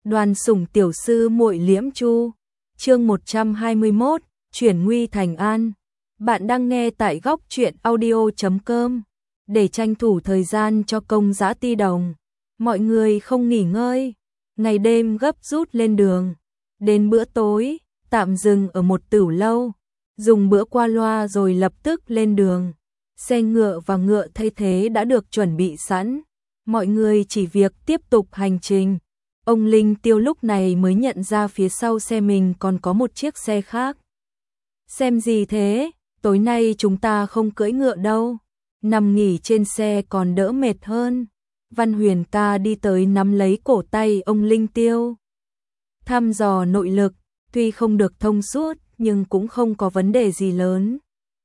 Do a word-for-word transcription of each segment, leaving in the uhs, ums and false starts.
Đoàn Sủng tiểu sư muội Liễm Chu. Chương một trăm hai mươi mốt, chuyển nguy thành an. Bạn đang nghe tại góc truyện audio chấm com. Để tranh thủ thời gian cho công dã ti đồng, mọi người không nghỉ ngơi, ngày đêm gấp rút lên đường. Đến bữa tối, tạm dừng ở một tửu lâu, dùng bữa qua loa rồi lập tức lên đường. Xe ngựa và ngựa thay thế đã được chuẩn bị sẵn, mọi người chỉ việc tiếp tục hành trình. Ông Linh Tiêu lúc này mới nhận ra phía sau xe mình còn có một chiếc xe khác. Xem gì thế, tối nay chúng ta không cưỡi ngựa đâu, nằm nghỉ trên xe còn đỡ mệt hơn. Văn Huyền ca đi tới nắm lấy cổ tay ông Linh Tiêu. Thăm dò nội lực, tuy không được thông suốt nhưng cũng không có vấn đề gì lớn.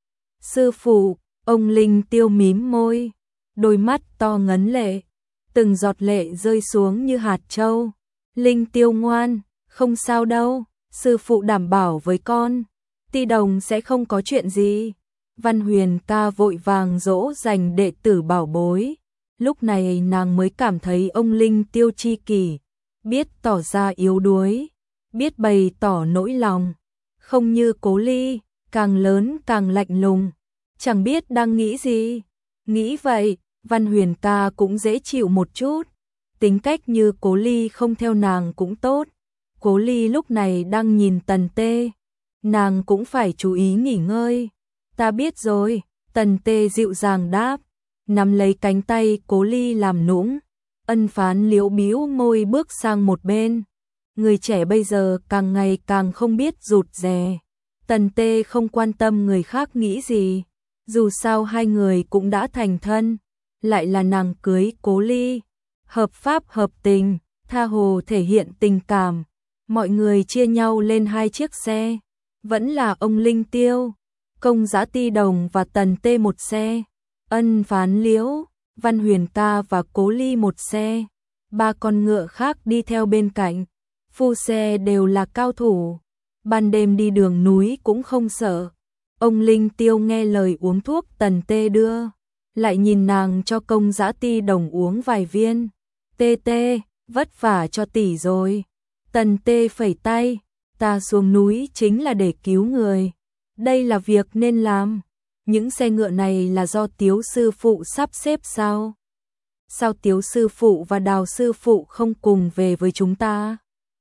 Sư phụ, ông Linh Tiêu mím môi, đôi mắt to ngấn lệ, từng giọt lệ rơi xuống như hạt châu. Linh Tiêu ngoan, không sao đâu, sư phụ đảm bảo với con, Ti đồng sẽ không có chuyện gì. Văn Huyền ca vội vàng dỗ dành đệ tử bảo bối. Lúc này nàng mới cảm thấy ông Linh Tiêu chi kỷ, biết tỏ ra yếu đuối, biết bày tỏ nỗi lòng, không như Cố Ly, càng lớn càng lạnh lùng, chẳng biết đang nghĩ gì. Nghĩ vậy, Văn Huyền ca cũng dễ chịu một chút, tính cách như Cố Ly không theo nàng cũng tốt. Cố Ly lúc này đang nhìn Tần Tê, nàng cũng phải chú ý nghỉ ngơi. Ta biết rồi, Tần Tê dịu dàng đáp, nắm lấy cánh tay Cố Ly làm nũng. Ân Phán liễu bĩu môi bước sang một bên. Người trẻ bây giờ càng ngày càng không biết rụt rè. Tần Tê không quan tâm người khác nghĩ gì, dù sao hai người cũng đã thành thân, lại là nàng cưới Cố Ly, hợp pháp hợp tình, tha hồ thể hiện tình cảm. Mọi người chia nhau lên hai chiếc xe, vẫn là ông Linh Tiêu, công dã ti đồng và Tần Tê một xe, Ân Phán liễu, Văn Huyền ca và Cố Ly một xe, ba con ngựa khác đi theo bên cạnh. Phu xe đều là cao thủ, ban đêm đi đường núi cũng không sợ. Ông Linh Tiêu nghe lời uống thuốc Tần Tê đưa, lại nhìn nàng cho công dã ti đồng uống vài viên. Tê Tê, vất vả cho tỷ rồi. Tần Tê phẩy tay, ta xuống núi chính là để cứu người, đây là việc nên làm. Những xe ngựa này là do Tiếu sư phụ sắp xếp sao? Sao Tiếu sư phụ và Đào sư phụ không cùng về với chúng ta?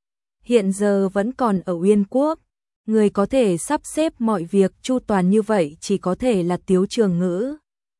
Hiện giờ vẫn còn ở Uyên Quốc, người có thể sắp xếp mọi việc chu toàn như vậy chỉ có thể là Tiếu Trường Ngữ.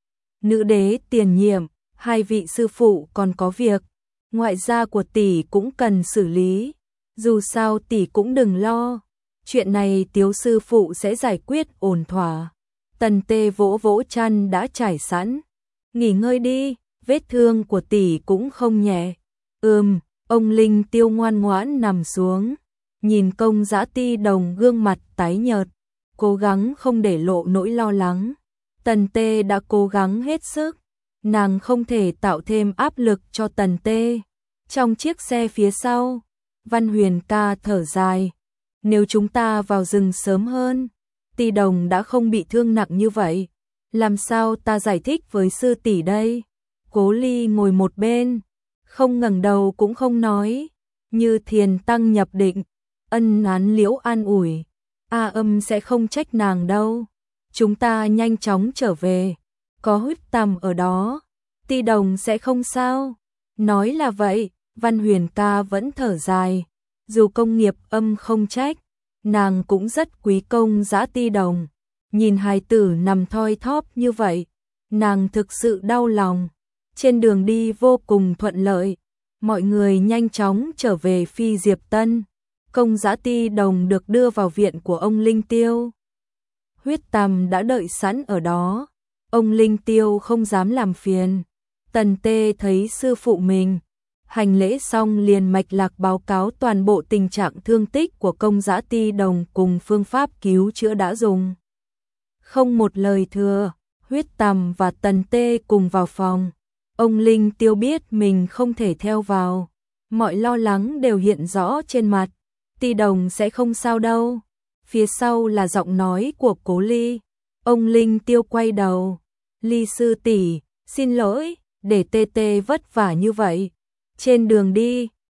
Nữ đế tiền nhiệm, hai vị sư phụ còn có việc, ngoại gia của tỷ cũng cần xử lý, dù sao tỷ cũng đừng lo, chuyện này Tiếu sư phụ sẽ giải quyết ổn thỏa. Tần Tê vỗ vỗ chăn đã trải sẵn, nghỉ ngơi đi, vết thương của tỷ cũng không nhẹ. Ừm. Ông Linh Tiêu ngoan ngoãn nằm xuống, nhìn công dã ti đồng gương mặt tái nhợt, cố gắng không để lộ nỗi lo lắng. Tần Tê đã cố gắng hết sức, nàng không thể tạo thêm áp lực cho Tần Tê. Trong chiếc xe phía sau, Văn Huyền ca thở dài, nếu chúng ta vào rừng sớm hơn, Ti đồng đã không bị thương nặng như vậy. Làm sao ta giải thích với sư tỷ đây? Cố Ly ngồi một bên, không ngẩng đầu cũng không nói, như thiền tăng nhập định. Ân Nán liễu an ủi, A Âm sẽ không trách nàng đâu, chúng ta nhanh chóng trở về, có Huyết Tầm ở đó, Ti đồng sẽ không sao. Nói là vậy, Văn Huyền ca vẫn thở dài, dù công nghiệp âm không trách, nàng cũng rất quý công dã ti đồng. Nhìn hài tử nằm thoi thóp như vậy, nàng thực sự đau lòng. Trên đường đi vô cùng thuận lợi, mọi người nhanh chóng trở về Phi Diệp Tân. Công dã ti đồng được đưa vào viện của ông Linh Tiêu. Huyết Tầm đã đợi sẵn ở đó, ông Linh Tiêu không dám làm phiền. Tần Tê thấy sư phụ mình, hành lễ xong liền mạch lạc báo cáo toàn bộ tình trạng thương tích của công dã ti đồng cùng phương pháp cứu chữa đã dùng. Không một lời thừa, Huyết Tầm và Tần Tê cùng vào phòng. Ông Linh Tiêu biết mình không thể theo vào, mọi lo lắng đều hiện rõ trên mặt. Ti đồng sẽ không sao đâu. Phía sau là giọng nói của Cố Ly. Ông Linh Tiêu quay đầu, Ly sư tỷ, xin lỗi, để Tê Tê vất vả như vậy. Trên đường đi,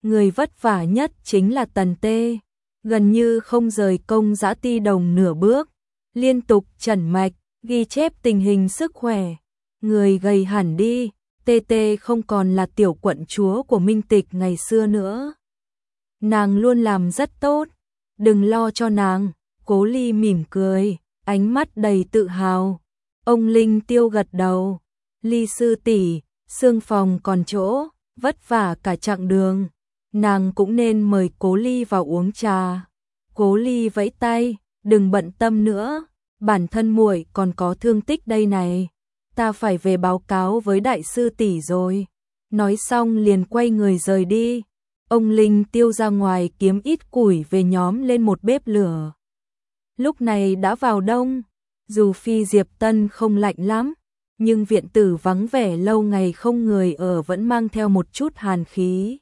người vất vả nhất chính là Tần Tê, gần như không rời Công Dã Ti Đồng nửa bước, liên tục chẩn mạch, ghi chép tình hình sức khỏe. Người gầy hẳn đi, Tê Tê không còn là tiểu quận chúa của Minh Tịch ngày xưa nữa. Nàng luôn làm rất tốt, đừng lo cho nàng. Cố Ly mỉm cười, ánh mắt đầy tự hào. Ông Linh Tiêu gật đầu, Ly sư tỷ, xương phòng còn chỗ, vất vả cả chặng đường, nàng cũng nên mời Cố Ly vào uống trà. Cố Ly vẫy tay, đừng bận tâm nữa, bản thân muội còn có thương tích đây này, ta phải về báo cáo với đại sư tỷ rồi. Nói xong liền quay người rời đi. Ông Linh Tiêu ra ngoài kiếm ít củi về nhóm lên một bếp lửa. Lúc này đã vào đông, dù Phi Diệp Tân không lạnh lắm, nhưng viện tử vắng vẻ lâu ngày không người ở vẫn mang theo một chút hàn khí.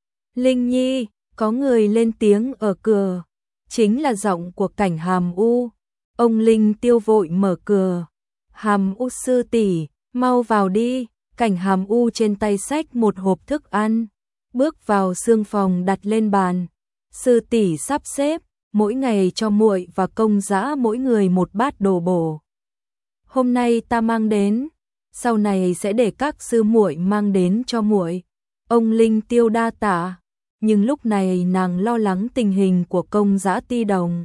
Linh Nhi, có người lên tiếng ở cửa, chính là giọng của Cảnh Hàm U. Ông Linh Tiêu vội mở cửa. Hàm U sư tỷ, mau vào đi. Cảnh Hàm U trên tay xách một hộp thức ăn, bước vào xương phòng đặt lên bàn. Sư tỷ sắp xếp, mỗi ngày cho muội và Công Dã mỗi người một bát đồ bổ. Hôm nay ta mang đến, sau này sẽ để các sư muội mang đến cho muội. Ông Linh Tiêu đa tạ, nhưng lúc này nàng lo lắng tình hình của Công Dã Ti Đồng.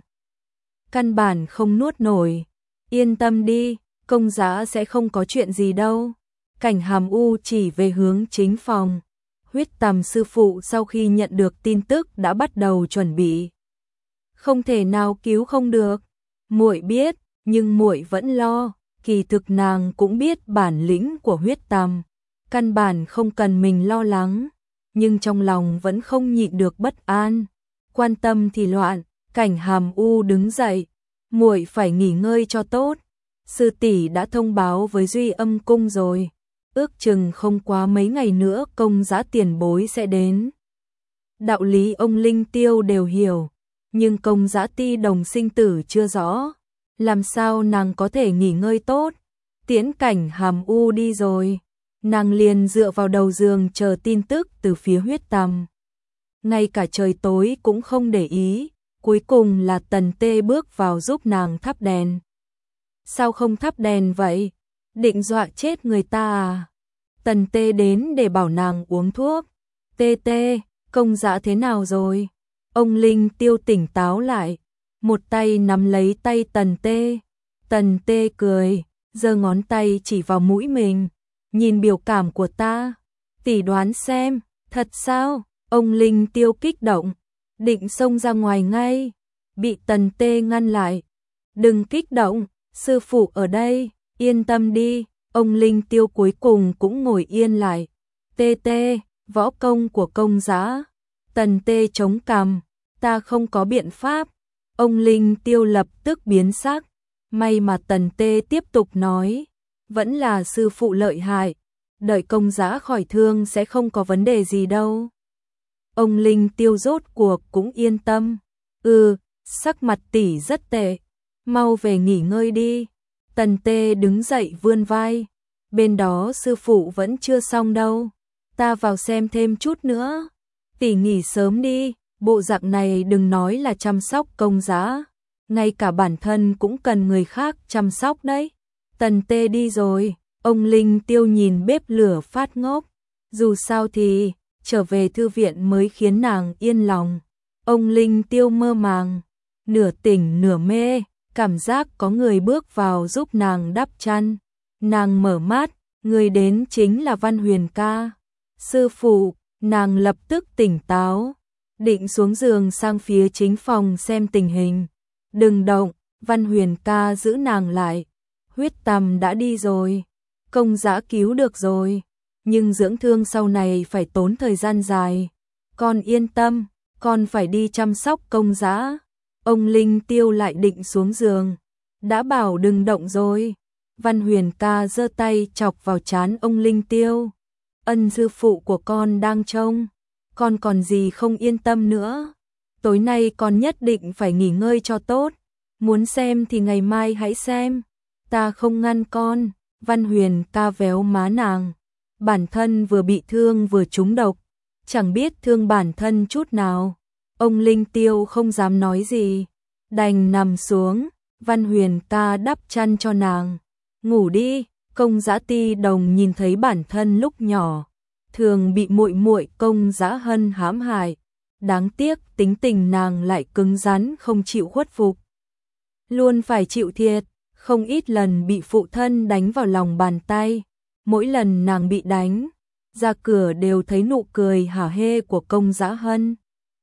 Căn bản không nuốt nổi. Yên tâm đi, Công Dã sẽ không có chuyện gì đâu. Cảnh Hàm U chỉ về hướng chính phòng. Huyết Tầm sư phụ sau khi nhận được tin tức đã bắt đầu chuẩn bị. Không thể nào cứu không được. Muội biết, nhưng muội vẫn lo. Kỳ thực nàng cũng biết bản lĩnh của Huyết Tầm, căn bản không cần mình lo lắng, nhưng trong lòng vẫn không nhịn được bất an. Quan tâm thì loạn. Cảnh Hàm U đứng dậy, muội phải nghỉ ngơi cho tốt. Sư tỷ đã thông báo với Duy Âm cung rồi, ước chừng không quá mấy ngày nữa Công Dã tiền bối sẽ đến. Đạo lý ông Linh Tiêu đều hiểu, nhưng Công Dã Ti Đồng sinh tử chưa rõ, làm sao nàng có thể nghỉ ngơi tốt. Tiễn Cảnh Hàm U đi rồi, nàng liền dựa vào đầu giường chờ tin tức từ phía Huyết Tầm. Ngay cả trời tối cũng không để ý, cuối cùng là Tần Tê bước vào giúp nàng thắp đèn. Sao không thắp đèn vậy? Định dọa chết người ta à? Tần Tê đến để bảo nàng uống thuốc. Tê Tê, Công Dã thế nào rồi? Ông Linh Tiêu tỉnh táo lại, một tay nắm lấy tay Tần Tê. Tần Tê cười, giơ ngón tay chỉ vào mũi mình. Nhìn biểu cảm của ta, tỷ đoán xem, thật sao? Ông Linh Tiêu kích động, định xông ra ngoài ngay, bị Tần Tê ngăn lại. Đừng kích động, sư phụ ở đây, yên tâm đi. Ông Linh Tiêu cuối cùng cũng ngồi yên lại. Tê Tê, võ công của Công Dã. Tần Tê chống cằm, ta không có biện pháp. Ông Linh Tiêu lập tức biến sắc. May mà Tần Tê tiếp tục nói, vẫn là sư phụ lợi hại, đợi Công Dã khỏi thương sẽ không có vấn đề gì đâu. Ông Linh Tiêu rốt cuộc cũng yên tâm. Ừ, sắc mặt tỷ rất tệ, mau về nghỉ ngơi đi. Tần Tê đứng dậy vươn vai, bên đó sư phụ vẫn chưa xong đâu, ta vào xem thêm chút nữa. Tỷ nghỉ sớm đi, bộ dạng này đừng nói là chăm sóc Công Dã, ngay cả bản thân cũng cần người khác chăm sóc đấy. Tần Tê đi rồi, ông Linh Tiêu nhìn bếp lửa phát ngốc, dù sao thì trở về thư viện mới khiến nàng yên lòng. Ông Linh Tiêu mơ màng, nửa tỉnh nửa mê, cảm giác có người bước vào giúp nàng đắp chăn. Nàng mở mắt, người đến chính là Văn Huyền ca. Sư phụ, nàng lập tức tỉnh táo, định xuống giường sang phía chính phòng xem tình hình. Đừng động, Văn Huyền ca giữ nàng lại. Huyết Tầm đã đi rồi, Công Dã cứu được rồi, nhưng dưỡng thương sau này phải tốn thời gian dài. Con yên tâm, con phải đi chăm sóc Công Dã. Ông Linh Tiêu lại định xuống giường, đã bảo đừng động rồi. Văn Huyền ca giơ tay chọc vào trán ông Linh Tiêu. Ân sư phụ của con đang trông, con còn gì không yên tâm nữa. Tối nay con nhất định phải nghỉ ngơi cho tốt, muốn xem thì ngày mai hãy xem, ta không ngăn con. Văn Huyền ca véo má nàng, bản thân vừa bị thương vừa trúng độc, chẳng biết thương bản thân chút nào. Ông Linh Tiêu không dám nói gì, đành nằm xuống, Văn Huyền ta đắp chăn cho nàng. Ngủ đi. Công Dã Ti Đồng nhìn thấy bản thân lúc nhỏ thường bị muội muội Công Dã Hân hãm hại, đáng tiếc tính tình nàng lại cứng rắn không chịu khuất phục, luôn phải chịu thiệt, không ít lần bị phụ thân đánh vào lòng bàn tay. Mỗi lần nàng bị đánh, ra cửa đều thấy nụ cười hả hê của Công Dã Hân.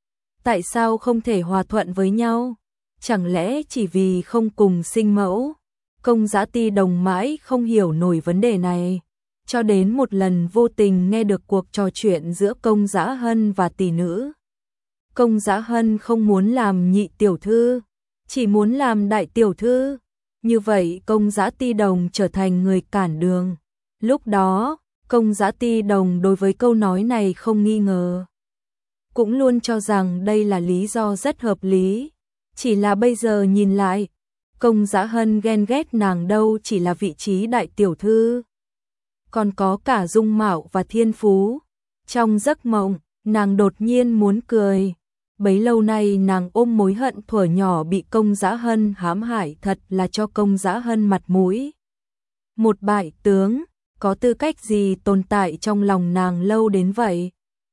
Tại sao không thể hòa thuận với nhau? Chẳng lẽ chỉ vì không cùng sinh mẫu? Công Dã Ti Đồng mãi không hiểu nổi vấn đề này, cho đến một lần vô tình nghe được cuộc trò chuyện giữa Công Dã Hân và tỷ nữ. Công Dã Hân không muốn làm nhị tiểu thư, chỉ muốn làm đại tiểu thư. Như vậy Công Dã Ti Đồng trở thành người cản đường. Lúc đó, Công Dã Ti Đồng đối với câu nói này không nghi ngờ, cũng luôn cho rằng đây là lý do rất hợp lý. Chỉ là bây giờ nhìn lại, Công Dã Hân ghen ghét nàng đâu chỉ là vị trí đại tiểu thư, còn có cả dung mạo và thiên phú. Trong giấc mộng, nàng đột nhiên muốn cười. Bấy lâu nay nàng ôm mối hận thuở nhỏ bị Công Dã Hân hãm hại, thật là cho Công Dã Hân mặt mũi. Một bại tướng, có tư cách gì tồn tại trong lòng nàng lâu đến vậy?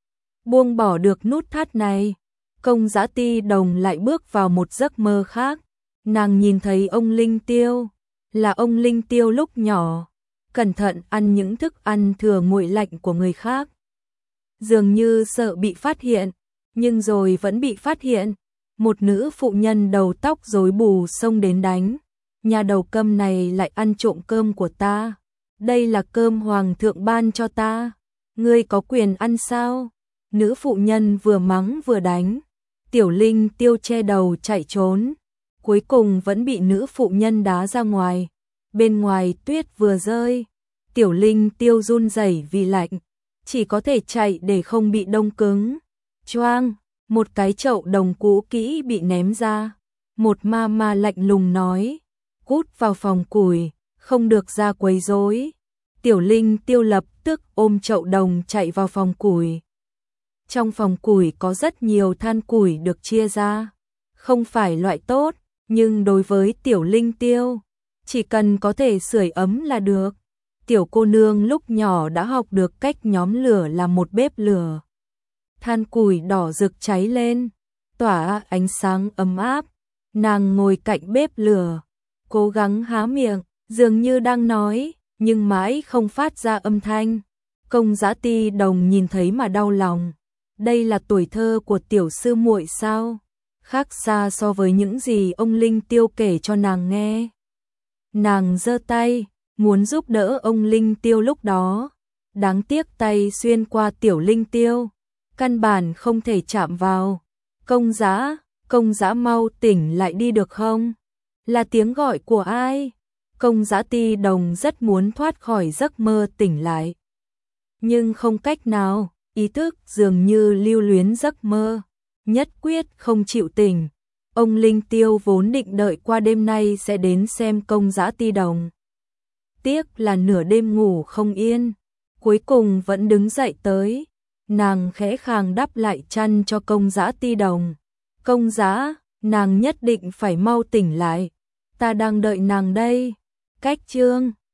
Buông bỏ được nút thắt này, Công Dã Ti Đồng lại bước vào một giấc mơ khác. Nàng nhìn thấy ông Linh Tiêu, là ông Linh Tiêu lúc nhỏ, cẩn thận ăn những thức ăn thừa nguội lạnh của người khác. Dường như sợ bị phát hiện, nhưng rồi vẫn bị phát hiện. Một nữ phụ nhân đầu tóc rối bù xông đến đánh. Nhà đầu câm này lại ăn trộm cơm của ta. Đây là cơm hoàng thượng ban cho ta. Ngươi có quyền ăn sao? Nữ phụ nhân vừa mắng vừa đánh. Tiểu Linh Tiêu che đầu chạy trốn, cuối cùng vẫn bị nữ phụ nhân đá ra ngoài. Bên ngoài tuyết vừa rơi, Tiểu Linh Tiêu run rẩy vì lạnh, chỉ có thể chạy để không bị đông cứng. Choang, một cái chậu đồng cũ kỹ bị ném ra. Một ma ma lạnh lùng nói, cút vào phòng củi, không được ra quấy rối. Tiểu Linh Tiêu lập tức ôm chậu đồng chạy vào phòng củi. Trong phòng củi có rất nhiều than củi được chia ra, không phải loại tốt, nhưng đối với Tiểu Linh Tiêu, chỉ cần có thể sưởi ấm là được. Tiểu cô nương lúc nhỏ đã học được cách nhóm lửa làm một bếp lửa. Than củi đỏ rực cháy lên, tỏa ánh sáng ấm áp. Nàng ngồi cạnh bếp lửa, cố gắng há miệng, dường như đang nói, nhưng mãi không phát ra âm thanh. Công Dã Ti Đồng nhìn thấy mà đau lòng. Đây là tuổi thơ của tiểu sư muội sao? Khác xa so với những gì ông Linh Tiêu kể cho nàng nghe. Nàng giơ tay, muốn giúp đỡ ông Linh Tiêu lúc đó. Đáng tiếc tay xuyên qua Tiểu Linh Tiêu, căn bản không thể chạm vào. Công Dã, Công Dã mau tỉnh lại đi được không? Là tiếng gọi của ai? Công Dã Ti Đồng rất muốn thoát khỏi giấc mơ tỉnh lại, nhưng không cách nào. Ý thức dường như lưu luyến giấc mơ, nhất quyết không chịu tỉnh. Ông Linh Tiêu vốn định đợi qua đêm nay sẽ đến xem Công Dã Ti Đồng. Tiếc là nửa đêm ngủ không yên, cuối cùng vẫn đứng dậy tới. Nàng khẽ khàng đắp lại chăn cho Công Dã Ti Đồng. Công Dã, nàng nhất định phải mau tỉnh lại, ta đang đợi nàng đây. Cách chương